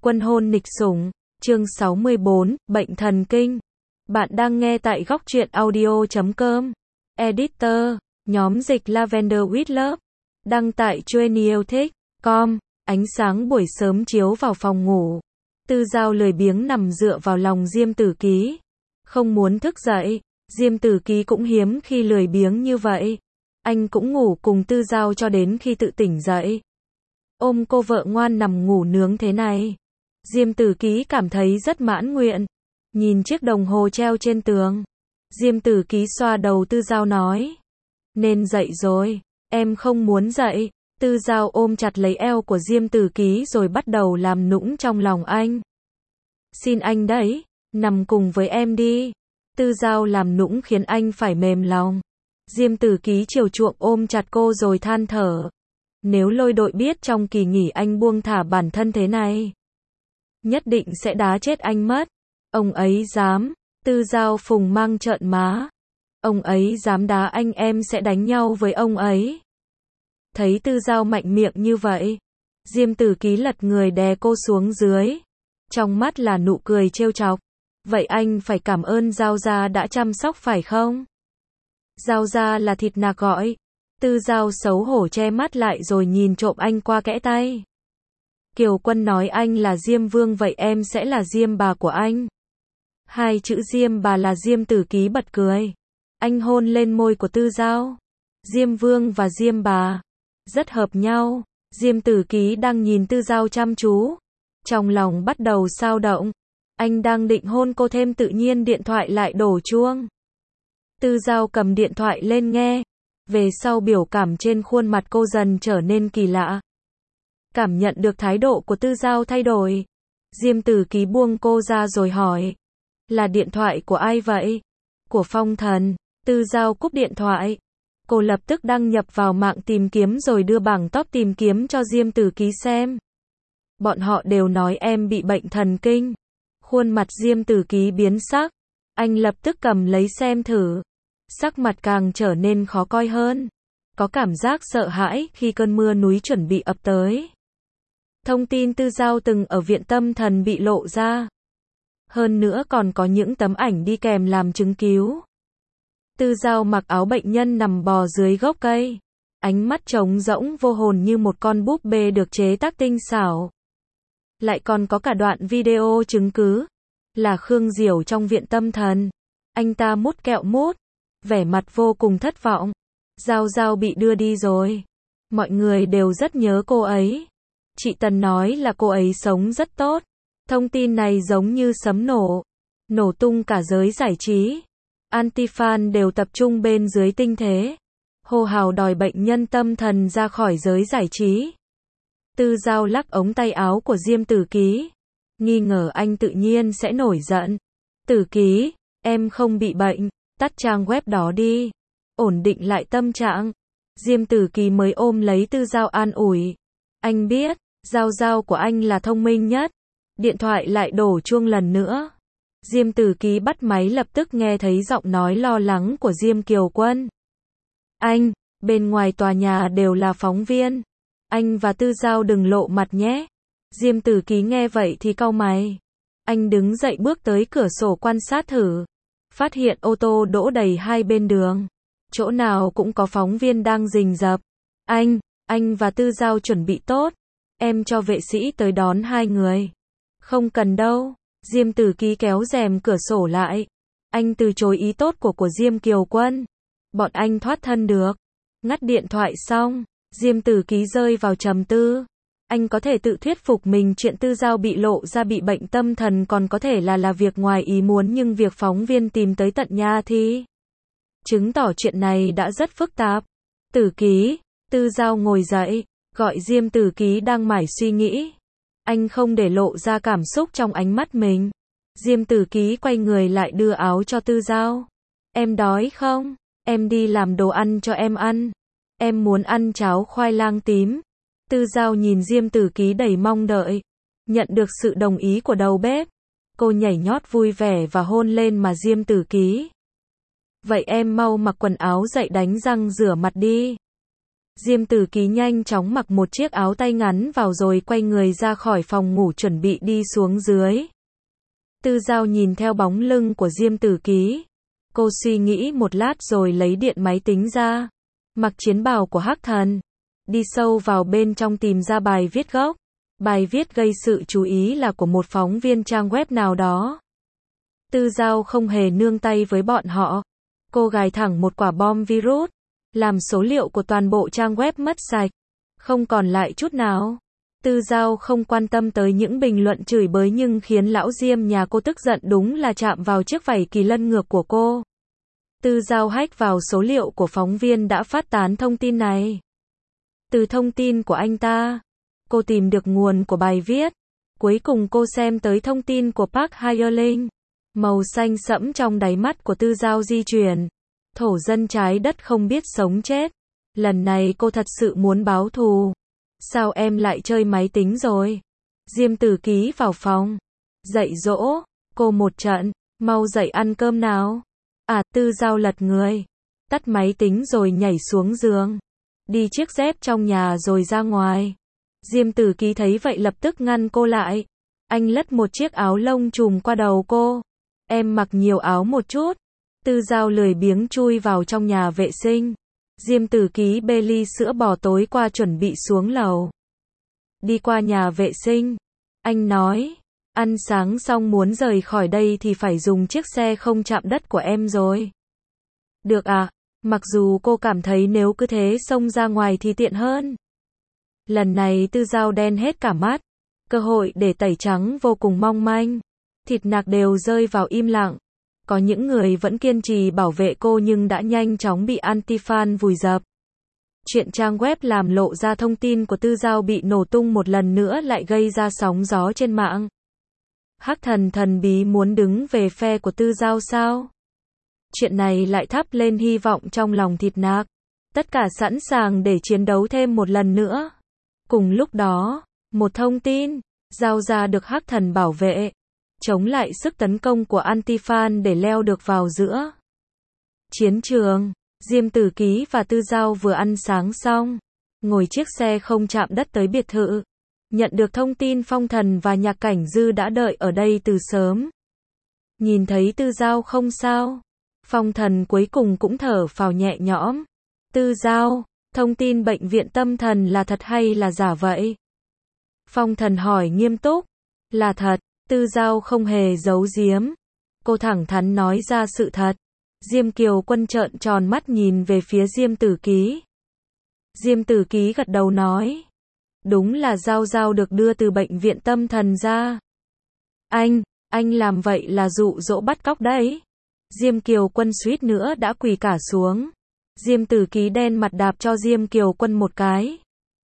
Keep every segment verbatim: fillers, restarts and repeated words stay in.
Quân hôn nịch sủng, chương sáu mươi bốn, bệnh thần kinh. Bạn đang nghe tại góc truyện audio chấm com. Editor, nhóm dịch Lavender with Love. Đăng tại chuyenilthic chấm com. Ánh sáng buổi sớm chiếu vào phòng ngủ. Tư Giao lười biếng nằm dựa vào lòng Diêm Tử Ký. Không muốn thức dậy. Diêm Tử Ký cũng hiếm khi lười biếng như vậy. Anh cũng ngủ cùng Tư Giao cho đến khi tự tỉnh dậy. Ôm cô vợ ngoan nằm ngủ nướng thế này. Diêm Tử Ký cảm thấy rất mãn nguyện. Nhìn chiếc đồng hồ treo trên tường. Diêm Tử Ký xoa đầu Tư Giao nói. Nên dậy rồi, em không muốn dậy. Tư Giao ôm chặt lấy eo của Diêm Tử Ký rồi bắt đầu làm nũng trong lòng anh. Xin anh đấy, nằm cùng với em đi. Tư Giao làm nũng khiến anh phải mềm lòng. Diêm Tử Ký chiều chuộng ôm chặt cô rồi than thở. Nếu Lôi Đội biết trong kỳ nghỉ anh buông thả bản thân thế này, nhất định sẽ đá chết anh mất. Ông ấy dám. Tư Giao phùng mang trợn má. Ông ấy dám đá anh, em sẽ đánh nhau với ông ấy. Thấy Tư Giao mạnh miệng như vậy, Diêm Tử Ký lật người đè cô xuống dưới. Trong mắt là nụ cười trêu chọc. Vậy anh phải cảm ơn Giao gia đã chăm sóc phải không? Giao gia là thịt nạc gọi. Tư Giao xấu hổ che mắt lại rồi nhìn trộm anh qua kẽ tay. Kiều Quân nói anh là Diêm Vương, vậy em sẽ là Diêm bà của anh. Hai chữ Diêm bà là Diêm Tử Ký bật cười. Anh hôn lên môi của Tư Giao. Diêm Vương và Diêm bà rất hợp nhau. Diêm Tử Ký đang nhìn Tư Giao chăm chú. Trong lòng bắt đầu xao động. Anh đang định hôn cô thêm, tự nhiên điện thoại lại đổ chuông. Tư Giao cầm điện thoại lên nghe. Về sau biểu cảm trên khuôn mặt cô dần trở nên kỳ lạ. Cảm nhận được thái độ của Tư Giao thay đổi. Diêm Tử Ký buông cô ra rồi hỏi. Là điện thoại của ai vậy? Của Phong Thần. Tư Giao cúp điện thoại. Cô lập tức đăng nhập vào mạng tìm kiếm rồi đưa bảng top tìm kiếm cho Diêm Tử Ký xem. Bọn họ đều nói em bị bệnh thần kinh. Khuôn mặt Diêm Tử Ký biến sắc. Anh lập tức cầm lấy xem thử. Sắc mặt càng trở nên khó coi hơn. Có cảm giác sợ hãi khi cơn mưa núi chuẩn bị ập tới. Thông tin Tư Giao từng ở viện tâm thần bị lộ ra. Hơn nữa còn có những tấm ảnh đi kèm làm chứng cứu. Tư Giao mặc áo bệnh nhân nằm bò dưới gốc cây. Ánh mắt trống rỗng vô hồn như một con búp bê được chế tác tinh xảo. Lại còn có cả đoạn video chứng cứ. Là Khương Diểu trong viện tâm thần. Anh ta mút kẹo mút. Vẻ mặt vô cùng thất vọng. Giao Giao bị đưa đi rồi. Mọi người đều rất nhớ cô ấy. Chị Tần nói là cô ấy sống rất tốt. Thông tin này giống như sấm nổ. Nổ tung cả giới giải trí. Anti-fan đều tập trung bên dưới tinh thế. Hô hào đòi bệnh nhân tâm thần ra khỏi giới giải trí. Tư Giao lắc ống tay áo của Diêm Tử Ký. Nghi ngờ anh tự nhiên sẽ nổi giận. Tử Ký, em không bị bệnh. Tắt trang web đó đi. Ổn định lại tâm trạng. Diêm Tử Ký mới ôm lấy Tư Giao an ủi. Anh biết, Giao Giao của anh là thông minh nhất. Điện thoại lại đổ chuông lần nữa. Diêm Tử Ký bắt máy lập tức nghe thấy giọng nói lo lắng của Diêm Kiều Quân. Anh, bên ngoài tòa nhà đều là phóng viên. Anh và Tư Giao đừng lộ mặt nhé. Diêm Tử Ký nghe vậy thì cau mày. Anh đứng dậy bước tới cửa sổ quan sát thử. Phát hiện ô tô đỗ đầy hai bên đường. Chỗ nào cũng có phóng viên đang rình rập. Anh, anh và Tư Giao chuẩn bị tốt. Em cho vệ sĩ tới đón hai người. Không cần đâu. Diêm Tử Ký kéo rèm cửa sổ lại. Anh từ chối ý tốt của của Diêm Kiều Quân. Bọn anh thoát thân được. Ngắt điện thoại xong, Diêm Tử Ký rơi vào trầm tư. Anh có thể tự thuyết phục mình chuyện Tư Giao bị lộ ra bị bệnh tâm thần còn có thể là là việc ngoài ý muốn, nhưng việc phóng viên tìm tới tận nhà thì chứng tỏ chuyện này đã rất phức tạp. Tử Ký, Tư Giao ngồi dậy, gọi Diêm Tử Ký đang mải suy nghĩ. Anh không để lộ ra cảm xúc trong ánh mắt mình. Diêm Tử Ký quay người lại đưa áo cho Tư Giao. Em đói không? Em đi làm đồ ăn cho em ăn. Em muốn ăn cháo khoai lang tím. Tư Giao nhìn Diêm Tử Ký đầy mong đợi. Nhận được sự đồng ý của đầu bếp. Cô nhảy nhót vui vẻ và hôn lên mà Diêm Tử Ký. Vậy em mau mặc quần áo dậy đánh răng rửa mặt đi. Diêm Tử Ký nhanh chóng mặc một chiếc áo tay ngắn vào rồi quay người ra khỏi phòng ngủ chuẩn bị đi xuống dưới. Tư Giao nhìn theo bóng lưng của Diêm Tử Ký. Cô suy nghĩ một lát rồi lấy điện máy tính ra. Mặc chiến bào của Hắc Thần. Đi sâu vào bên trong tìm ra bài viết gốc. Bài viết gây sự chú ý là của một phóng viên trang web nào đó. Tư Giao không hề nương tay với bọn họ. Cô gài thẳng một quả bom virus. Làm số liệu của toàn bộ trang web mất sạch. Không còn lại chút nào. Tư Giao không quan tâm tới những bình luận chửi bới nhưng khiến lão Diêm nhà cô tức giận đúng là chạm vào chiếc vảy kỳ lân ngược của cô. Tư Giao hack vào số liệu của phóng viên đã phát tán thông tin này. Từ thông tin của anh ta, cô tìm được nguồn của bài viết. Cuối cùng cô xem tới thông tin của Park Hye-ling. Màu xanh sẫm trong đáy mắt của Tư Giao di chuyển. Thổ dân trái đất không biết sống chết. Lần này cô thật sự muốn báo thù. Sao em lại chơi máy tính rồi? Diêm Tử Ký vào phòng. Dạy dỗ cô một trận. Mau dậy ăn cơm nào. À, Tư Giao lật người. Tắt máy tính rồi nhảy xuống giường. Đi chiếc dép trong nhà rồi ra ngoài. Diêm Tử Ký thấy vậy lập tức ngăn cô lại. Anh lất một chiếc áo lông trùm qua đầu cô. Em mặc nhiều áo một chút. Tư Giao lười biếng chui vào trong nhà vệ sinh. Diêm Tử Ký bê ly sữa bò tối qua chuẩn bị xuống lầu. Đi qua nhà vệ sinh. Anh nói, ăn sáng xong muốn rời khỏi đây thì phải dùng chiếc xe không chạm đất của em rồi. Được à, mặc dù cô cảm thấy nếu cứ thế xông ra ngoài thì tiện hơn. Lần này Tư Giao đen hết cả mắt. Cơ hội để tẩy trắng vô cùng mong manh. Thịt nạc đều rơi vào im lặng. Có những người vẫn kiên trì bảo vệ cô nhưng đã nhanh chóng bị anti-fan vùi dập. Chuyện trang web làm lộ ra thông tin của Tư Giao bị nổ tung một lần nữa lại gây ra sóng gió trên mạng. Hắc Thần thần bí muốn đứng về phe của Tư Giao sao? Chuyện này lại thắp lên hy vọng trong lòng thịt nạc. Tất cả sẵn sàng để chiến đấu thêm một lần nữa. Cùng lúc đó, một thông tin, Giao ra được Hắc Thần bảo vệ. Chống lại sức tấn công của anti-fan để leo được vào giữa chiến trường. Diêm Tử Ký và Tư Giao vừa ăn sáng xong, ngồi chiếc xe không chạm đất tới biệt thự. Nhận được thông tin Phong Thần và Nhạc Cảnh Dư đã đợi ở đây từ sớm. Nhìn thấy Tư Giao không sao, Phong Thần cuối cùng cũng thở phào nhẹ nhõm. Tư Giao, thông tin bệnh viện tâm thần là thật hay là giả vậy? Phong Thần hỏi nghiêm túc. Là thật. Tư Giao không hề giấu giếm. Cô thẳng thắn nói ra sự thật. Diêm Kiều Quân trợn tròn mắt nhìn về phía Diêm Tử Ký. Diêm Tử Ký gật đầu nói. Đúng là Giao Giao được đưa từ bệnh viện tâm thần ra. Anh, anh làm vậy là dụ dỗ bắt cóc đấy. Diêm Kiều Quân suýt nữa đã quỳ cả xuống. Diêm Tử Ký đen mặt đạp cho Diêm Kiều Quân một cái.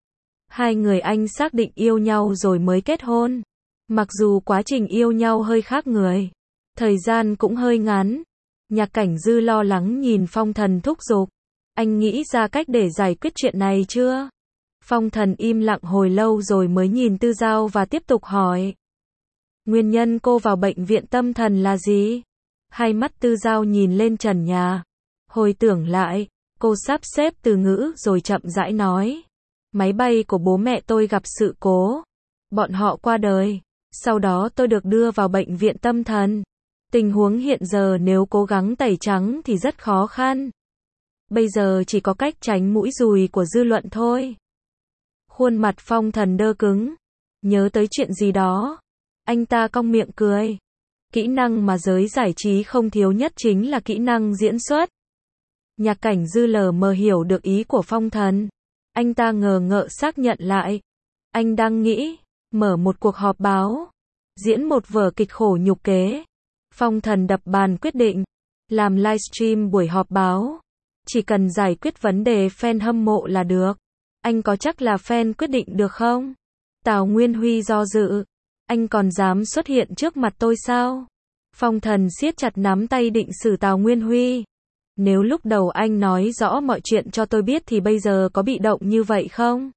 Hai người anh xác định yêu nhau rồi mới kết hôn. Mặc dù quá trình yêu nhau hơi khác người, thời gian cũng hơi ngắn. Nhạc Cảnh Dư lo lắng nhìn Phong Thần thúc giục. Anh nghĩ ra cách để giải quyết chuyện này chưa? Phong Thần im lặng hồi lâu rồi mới nhìn Tư Giao và tiếp tục hỏi. Nguyên nhân cô vào bệnh viện tâm thần là gì? Hai mắt Tư Giao nhìn lên trần nhà. Hồi tưởng lại, cô sắp xếp từ ngữ rồi chậm rãi nói. Máy bay của bố mẹ tôi gặp sự cố. Bọn họ qua đời. Sau đó tôi được đưa vào bệnh viện tâm thần. Tình huống hiện giờ nếu cố gắng tẩy trắng thì rất khó khăn. Bây giờ chỉ có cách tránh mũi dùi của dư luận thôi. Khuôn mặt Phong Thần đơ cứng. Nhớ tới chuyện gì đó. Anh ta cong miệng cười. Kỹ năng mà giới giải trí không thiếu nhất chính là kỹ năng diễn xuất. Nhạc Cảnh Dư lờ mờ hiểu được ý của Phong Thần. Anh ta ngờ ngợ xác nhận lại. Anh đang nghĩ. Mở một cuộc họp báo. Diễn một vở kịch khổ nhục kế. Phong Thần đập bàn quyết định. Làm livestream buổi họp báo. Chỉ cần giải quyết vấn đề fan hâm mộ là được. Anh có chắc là fan quyết định được không? Tào Nguyên Huy do dự. Anh còn dám xuất hiện trước mặt tôi sao? Phong Thần siết chặt nắm tay định xử Tào Nguyên Huy. Nếu lúc đầu anh nói rõ mọi chuyện cho tôi biết thì bây giờ có bị động như vậy không?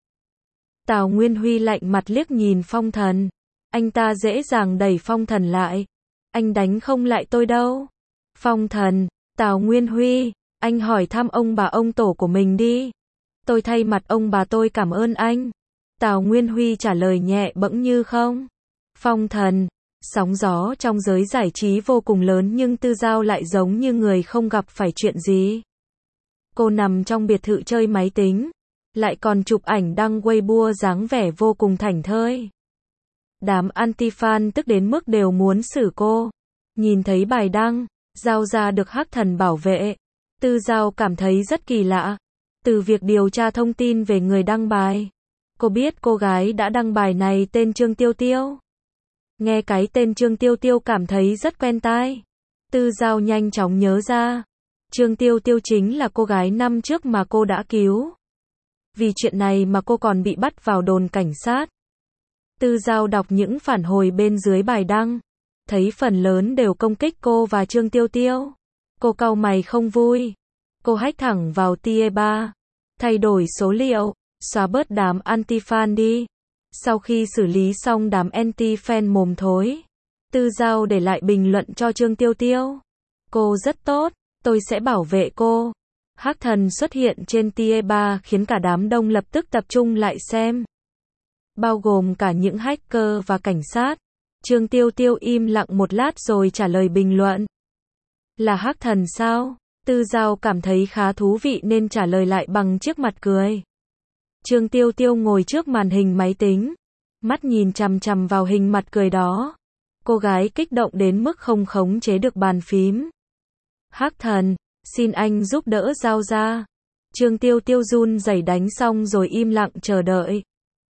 Tào Nguyên Huy lạnh mặt liếc nhìn Phong Thần. Anh ta dễ dàng đẩy Phong Thần lại. Anh đánh không lại tôi đâu. Phong Thần, Tào Nguyên Huy, anh hỏi thăm ông bà ông tổ của mình đi. Tôi thay mặt ông bà tôi cảm ơn anh. Tào Nguyên Huy trả lời nhẹ bẫng như không. Phong thần. Sóng gió trong giới giải trí vô cùng lớn nhưng Tư Giao lại giống như người không gặp phải chuyện gì. Cô nằm trong biệt thự chơi máy tính, lại còn chụp ảnh đăng Weibo dáng vẻ vô cùng thảnh thơi. Đám anti-fan tức đến mức đều muốn xử cô. Nhìn thấy bài đăng, Giao ra được Hắc Thần bảo vệ. Tư Giao cảm thấy rất kỳ lạ. Từ việc điều tra thông tin về người đăng bài, cô biết cô gái đã đăng bài này tên Trương Tiêu Tiêu. Nghe cái tên Trương Tiêu Tiêu cảm thấy rất quen tai. Tư Giao nhanh chóng nhớ ra. Trương Tiêu Tiêu chính là cô gái năm trước mà cô đã cứu. Vì chuyện này mà cô còn bị bắt vào đồn cảnh sát. Tư Giao đọc những phản hồi bên dưới bài đăng, thấy phần lớn đều công kích cô và Trương Tiêu Tiêu. Cô cau mày không vui. Cô hack thẳng vào tier ba, thay đổi số liệu, xóa bớt đám anti-fan đi. Sau khi xử lý xong đám anti-fan mồm thối, Tư Giao để lại bình luận cho Trương Tiêu Tiêu. Cô rất tốt, tôi sẽ bảo vệ cô. Hắc Thần xuất hiện trên tier ba khiến cả đám đông lập tức tập trung lại xem. Bao gồm cả những hacker và cảnh sát. Trương Tiêu Tiêu im lặng một lát rồi trả lời bình luận. Là Hắc Thần sao? Tư Giao cảm thấy khá thú vị nên trả lời lại bằng chiếc mặt cười. Trương Tiêu Tiêu ngồi trước màn hình máy tính, mắt nhìn chằm chằm vào hình mặt cười đó. Cô gái kích động đến mức không khống chế được bàn phím. Hắc Thần, xin anh giúp đỡ Giao ra. Trương Tiêu Tiêu run rẩy đánh xong rồi im lặng chờ đợi.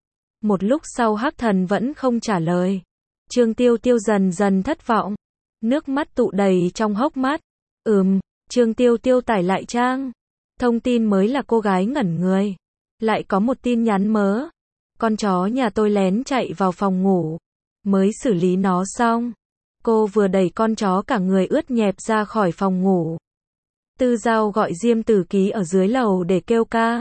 Một lúc sau Hắc Thần vẫn không trả lời. Trương Tiêu Tiêu dần dần thất vọng. Nước mắt tụ đầy trong hốc mắt. Ừm, Trương Tiêu Tiêu tải lại trang. Thông tin mới là cô gái ngẩn người. Lại có một tin nhắn mớ. Con chó nhà tôi lén chạy vào phòng ngủ. Mới xử lý nó xong. Cô vừa đẩy con chó cả người ướt nhẹp ra khỏi phòng ngủ. Tư Giao gọi Diêm Tử Ký ở dưới lầu để kêu ca.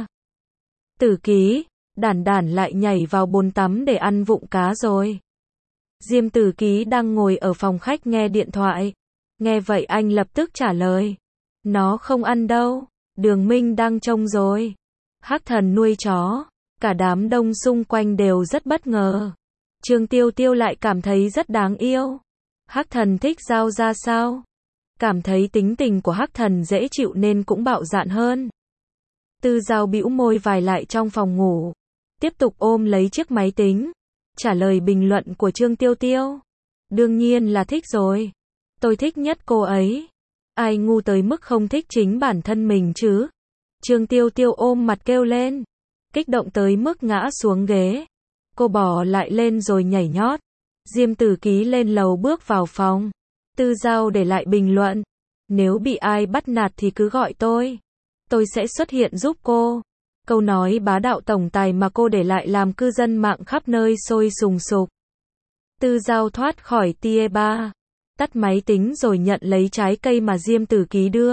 Tử Ký, Đản Đản lại nhảy vào bồn tắm để ăn vụng cá rồi. Diêm Tử Ký đang ngồi ở phòng khách nghe điện thoại. Nghe vậy anh lập tức trả lời. Nó không ăn đâu, Đường Minh đang trông rồi. Hắc Thần nuôi chó. Cả đám đông xung quanh đều rất bất ngờ. Trương Tiêu Tiêu lại cảm thấy rất đáng yêu. Hắc Thần thích Giao ra sao? Cảm thấy tính tình của Hắc Thần dễ chịu nên cũng bạo dạn hơn. Tư Giao bĩu môi vài lại trong phòng ngủ. Tiếp tục ôm lấy chiếc máy tính. Trả lời bình luận của Trương Tiêu Tiêu. Đương nhiên là thích rồi. Tôi thích nhất cô ấy. Ai ngu tới mức không thích chính bản thân mình chứ? Trương Tiêu Tiêu ôm mặt kêu lên. Kích động tới mức ngã xuống ghế. Cô bỏ lại lên rồi nhảy nhót. Diêm Tử Ký lên lầu bước vào phòng. Tư Giao để lại bình luận. Nếu bị ai bắt nạt thì cứ gọi tôi. Tôi sẽ xuất hiện giúp cô. Câu nói bá đạo tổng tài mà cô để lại làm cư dân mạng khắp nơi sôi sùng sục. Tư Giao thoát khỏi tier ba. Tắt máy tính rồi nhận lấy trái cây mà Diêm Tử Ký đưa.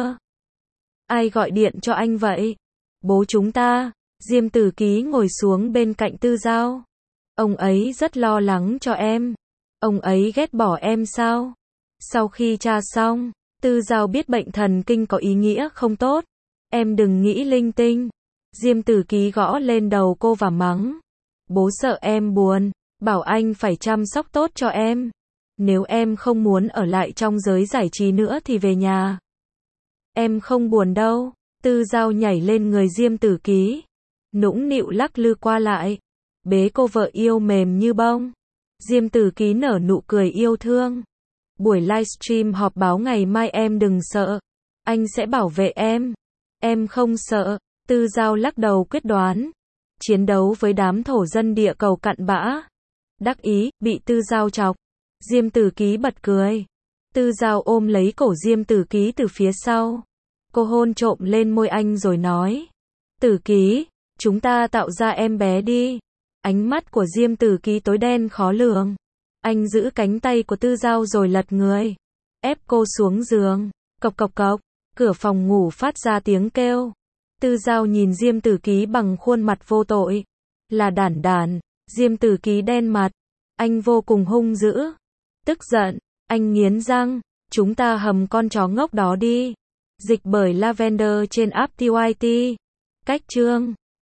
Ai gọi điện cho anh vậy? Bố chúng ta. Diêm Tử Ký ngồi xuống bên cạnh Tư Giao. Ông ấy rất lo lắng cho em. Ông ấy ghét bỏ em sao? Sau khi tra xong, Tư Giao biết bệnh thần kinh có ý nghĩa không tốt. Em đừng nghĩ linh tinh. Diêm Tử Ký gõ lên đầu cô và mắng. Bố sợ em buồn, bảo anh phải chăm sóc tốt cho em. Nếu em không muốn ở lại trong giới giải trí nữa thì về nhà. Em không buồn đâu. Tư Giao nhảy lên người Diêm Tử Ký. Nũng nịu lắc lư qua lại. Bế cô vợ yêu mềm như bông. Diêm Tử Ký nở nụ cười yêu thương. Buổi livestream họp báo ngày mai em đừng sợ. Anh sẽ bảo vệ em. Em không sợ. Tư Giao lắc đầu quyết đoán. Chiến đấu với đám thổ dân địa cầu cặn bã. Đắc ý, bị Tư Giao chọc. Diêm Tử Ký bật cười. Tư Giao ôm lấy cổ Diêm Tử Ký từ phía sau. Cô hôn trộm lên môi anh rồi nói. Tử Ký, chúng ta tạo ra em bé đi. Ánh mắt của Diêm Tử Ký tối đen khó lường. Anh giữ cánh tay của Tư Giao rồi lật người. Ép cô xuống giường. Cộc cộc cộc. Cửa phòng ngủ phát ra tiếng kêu. Tư Giao nhìn Diêm Tử Ký bằng khuôn mặt vô tội. Là Đản Đản. Diêm Tử Ký đen mặt. Anh vô cùng hung dữ. Tức giận. Anh nghiến răng. Chúng ta hầm con chó ngốc đó đi. Dịch bởi Lavender trên app tê i tê. Cách chương